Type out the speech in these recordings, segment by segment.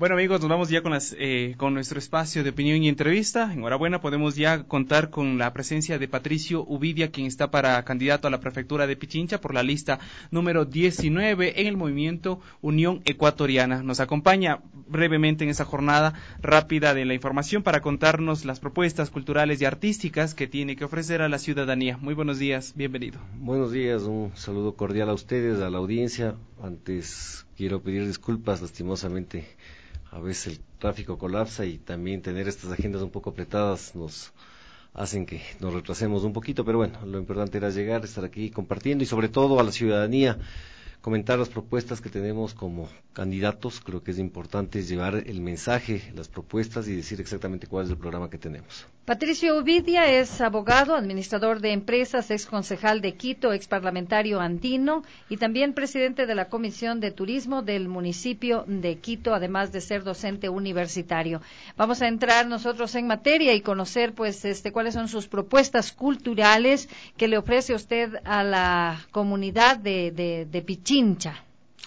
Bueno amigos, nos vamos ya con nuestro espacio de opinión y entrevista. Enhorabuena, podemos ya contar con la presencia de Patricio Uvidia, quien está para candidato a la prefectura de Pichincha por la lista número 19 en el movimiento Unión Ecuatoriana. Nos acompaña brevemente en esa jornada rápida de la información para contarnos las propuestas culturales y artísticas que tiene que ofrecer a la ciudadanía. Muy buenos días, bienvenido. Buenos días, un saludo cordial a ustedes, a la audiencia. Antes quiero pedir disculpas, lastimosamente a veces el tráfico colapsa y también tener estas agendas un poco apretadas nos hacen que nos retrasemos un poquito, pero bueno, lo importante era llegar, estar aquí compartiendo y sobre todo a la ciudadanía comentar las propuestas que tenemos como candidatos. Creo que es importante llevar el mensaje, las propuestas y decir exactamente cuál es el programa que tenemos. Patricio Uvidia es abogado, administrador de empresas, ex concejal de Quito, ex parlamentario andino y también presidente de la Comisión de Turismo del municipio de Quito, además de ser docente universitario. Vamos a entrar nosotros en materia y conocer cuáles son sus propuestas culturales que le ofrece usted a la comunidad de Pichincha.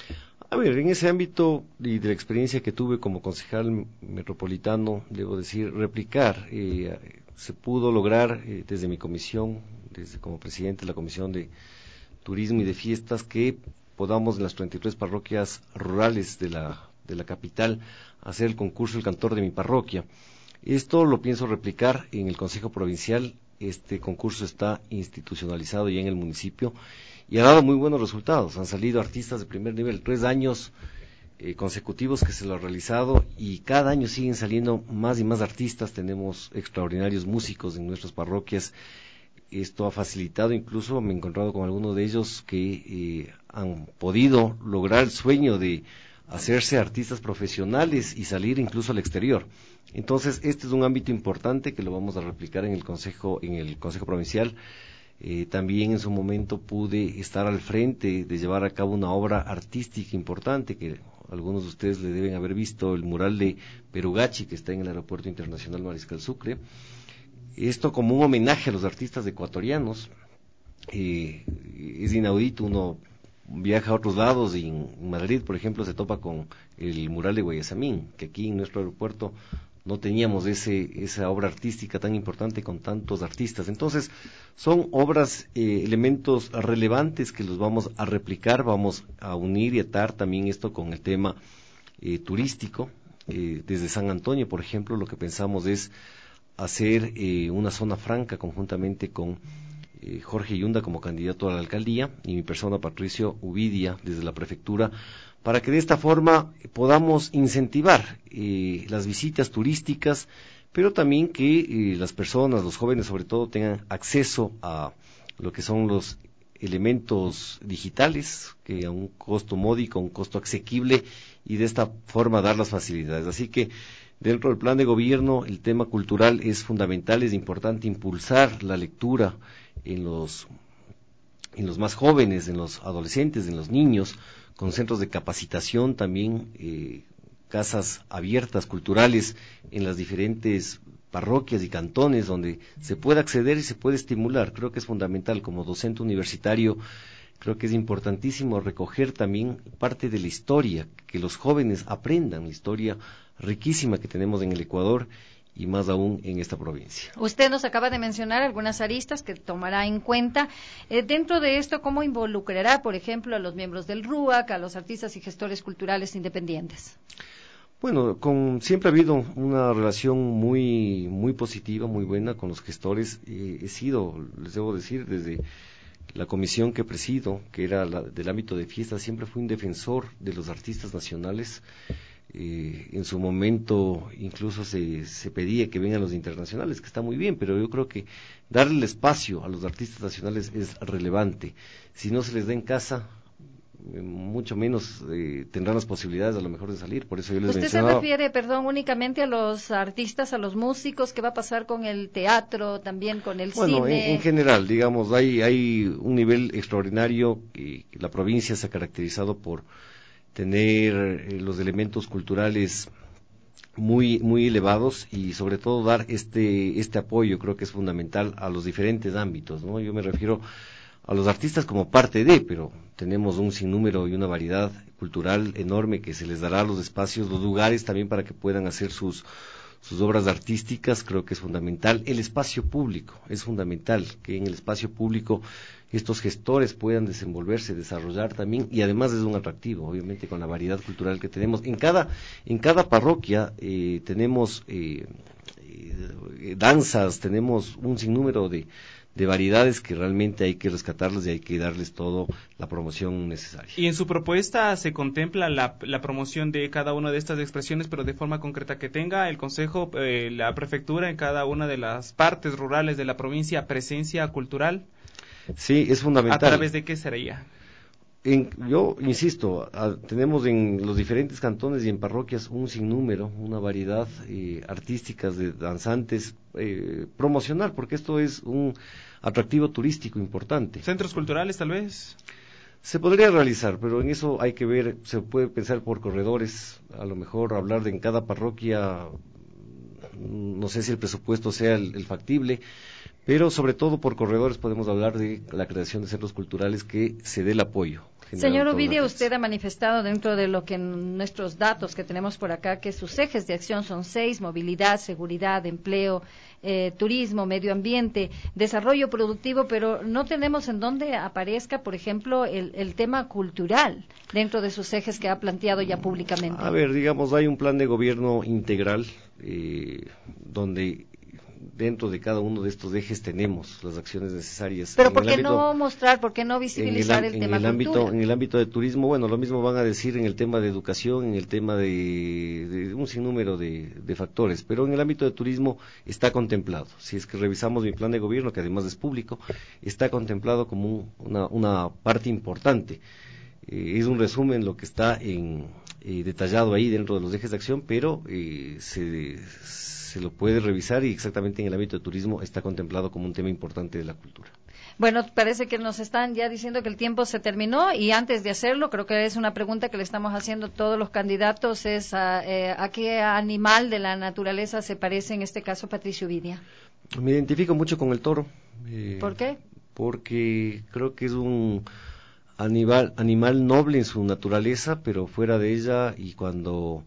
A ver, en ese ámbito y de la experiencia que tuve como concejal metropolitano, debo decir, replicar, se pudo lograr desde mi comisión, desde como presidente de la Comisión de Turismo y de Fiestas, que podamos en las 33 parroquias rurales de la capital hacer el concurso El Cantor de mi Parroquia. Esto lo pienso replicar en el Consejo Provincial. Este concurso está institucionalizado ya en el municipio y ha dado muy buenos resultados. Han salido artistas de primer nivel, 3 años consecutivos que se lo ha realizado y cada año siguen saliendo más y más artistas. Tenemos extraordinarios músicos en nuestras parroquias. Esto ha facilitado, incluso me he encontrado con algunos de ellos que han podido lograr el sueño de hacerse artistas profesionales y salir incluso al exterior. Entonces, este es un ámbito importante que lo vamos a replicar en el Consejo Provincial. También en su momento pude estar al frente de llevar a cabo una obra artística importante que algunos de ustedes le deben haber visto, el mural de Perugachi, que está en el Aeropuerto Internacional Mariscal Sucre. Esto como un homenaje a los artistas ecuatorianos. Es inaudito, uno viaja a otros lados y en Madrid, por ejemplo, se topa con el mural de Guayasamín, que aquí en nuestro aeropuerto no teníamos esa obra artística tan importante con tantos artistas. Entonces, son obras, elementos relevantes que los vamos a replicar, vamos a unir y atar también esto con el tema turístico. Desde San Antonio, por ejemplo, lo que pensamos es hacer una zona franca conjuntamente con Jorge Yunda como candidato a la alcaldía y mi persona Patricio Uvidia desde la prefectura, para que de esta forma podamos incentivar las visitas turísticas, pero también que las personas, los jóvenes sobre todo, tengan acceso a lo que son los elementos digitales, que a un costo módico, a un costo asequible, y de esta forma dar las facilidades. Así que dentro del plan de gobierno el tema cultural es fundamental, es importante impulsar la lectura en los más jóvenes, en los adolescentes, en los niños, con centros de capacitación también, casas abiertas culturales en las diferentes parroquias y cantones donde se puede acceder y se puede estimular. Creo que es fundamental como docente universitario, creo que es importantísimo recoger también parte de la historia, que los jóvenes aprendan la historia riquísima que tenemos en el Ecuador y más aún en esta provincia. Usted nos acaba de mencionar algunas aristas que tomará en cuenta. Dentro de esto, ¿cómo involucrará, por ejemplo, a los miembros del RUAC, a los artistas y gestores culturales independientes? Bueno, siempre ha habido una relación muy positiva, muy buena con los gestores. He sido, les debo decir, desde la comisión que presido, que era del ámbito de fiestas, siempre fui un defensor de los artistas nacionales. En su momento incluso se pedía que vengan los internacionales, que está muy bien, pero yo creo que darle el espacio a los artistas nacionales es relevante. Si no se les da en casa, mucho menos tendrán las posibilidades a lo mejor de salir. Por eso yo les mencionaba. ¿Usted se refiere, únicamente a los artistas, a los músicos? ¿Qué va a pasar con el teatro, también con el cine? Bueno, en general, digamos, hay un nivel extraordinario que la provincia se ha caracterizado por tener los elementos culturales muy elevados y sobre todo dar este apoyo. Creo que es fundamental a los diferentes ámbitos, ¿no? Yo me refiero a los artistas como parte de, pero tenemos un sinnúmero y una variedad cultural enorme que se les dará los espacios, los lugares también para que puedan hacer sus obras artísticas. Creo que es fundamental. El espacio público, es fundamental que en el espacio público estos gestores puedan desenvolverse, desarrollar también, y además es un atractivo, obviamente, con la variedad cultural que tenemos. En cada parroquia tenemos danzas, tenemos un sinnúmero de variedades que realmente hay que rescatarlas y hay que darles toda la promoción necesaria. Y en su propuesta se contempla la promoción de cada una de estas expresiones, pero de forma concreta, que tenga el Consejo, la Prefectura en cada una de las partes rurales de la provincia presencia cultural. Sí, es fundamental. ¿A través de qué sería? Yo insisto, tenemos en los diferentes cantones y en parroquias un sinnúmero, una variedad artísticas de danzantes, promocional, porque esto es un atractivo turístico importante. ¿Centros culturales tal vez? Se podría realizar, pero en eso hay que ver, se puede pensar por corredores, a lo mejor hablar de en cada parroquia, no sé si el presupuesto sea el factible, pero sobre todo por corredores podemos hablar de la creación de centros culturales que se dé el apoyo. Señor Ovidia, usted ha manifestado dentro de lo que nuestros datos que tenemos por acá, que sus ejes de acción son 6: movilidad, seguridad, empleo, turismo, medio ambiente, desarrollo productivo, pero no tenemos en dónde aparezca, por ejemplo, el tema cultural dentro de sus ejes que ha planteado ya públicamente. A ver, digamos, hay un plan de gobierno integral donde dentro de cada uno de estos ejes tenemos las acciones necesarias. Pero ¿por qué no mostrar, por qué no visibilizar el tema cultura? En el ámbito de turismo, bueno, lo mismo van a decir en el tema de educación, en el tema de un sinnúmero de factores, pero en el ámbito de turismo está contemplado. Si es que revisamos mi plan de gobierno, que además es público, está contemplado como una parte importante. Es un resumen lo que está detallado ahí dentro de los ejes de acción, pero se lo puede revisar y exactamente en el ámbito de turismo está contemplado como un tema importante de la cultura. Bueno, parece que nos están ya diciendo que el tiempo se terminó y antes de hacerlo, creo que es una pregunta que le estamos haciendo a todos los candidatos, es ¿a qué animal de la naturaleza se parece en este caso Patricio Ovidia? Me identifico mucho con el toro. ¿Por qué? Porque creo que es un animal noble en su naturaleza, pero fuera de ella, y cuando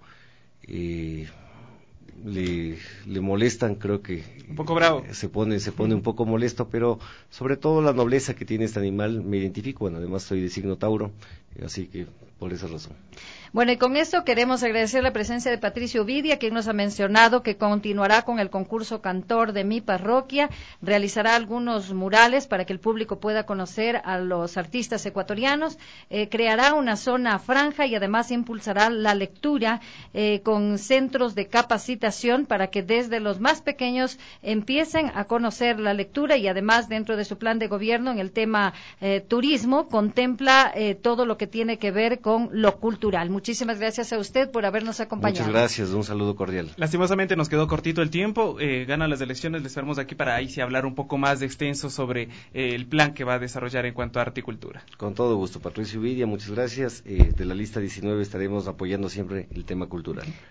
le molestan, creo que un poco bravo, se pone un poco molesto, pero sobre todo la nobleza que tiene este animal me identifico. Bueno, además soy de signo Tauro, así que por esa razón. Bueno, y con esto queremos agradecer la presencia de Patricio Ovidia, quien nos ha mencionado que continuará con el concurso Cantor de mi parroquia, realizará algunos murales para que el público pueda conocer a los artistas ecuatorianos, creará una zona franja y además impulsará la lectura con centros de capacitación para que desde los más pequeños empiecen a conocer la lectura, y además dentro de su plan de gobierno en el tema turismo contempla todo lo que tiene que ver con lo cultural. Muchísimas gracias a usted por habernos acompañado. Muchas gracias, un saludo cordial. Lastimosamente nos quedó cortito el tiempo, ganan las elecciones, les esperamos aquí para ahí sí hablar un poco más de extenso sobre el plan que va a desarrollar en cuanto a arte y cultura. Con todo gusto, Patricio Ovidia, muchas gracias. De la lista 19 estaremos apoyando siempre el tema cultural.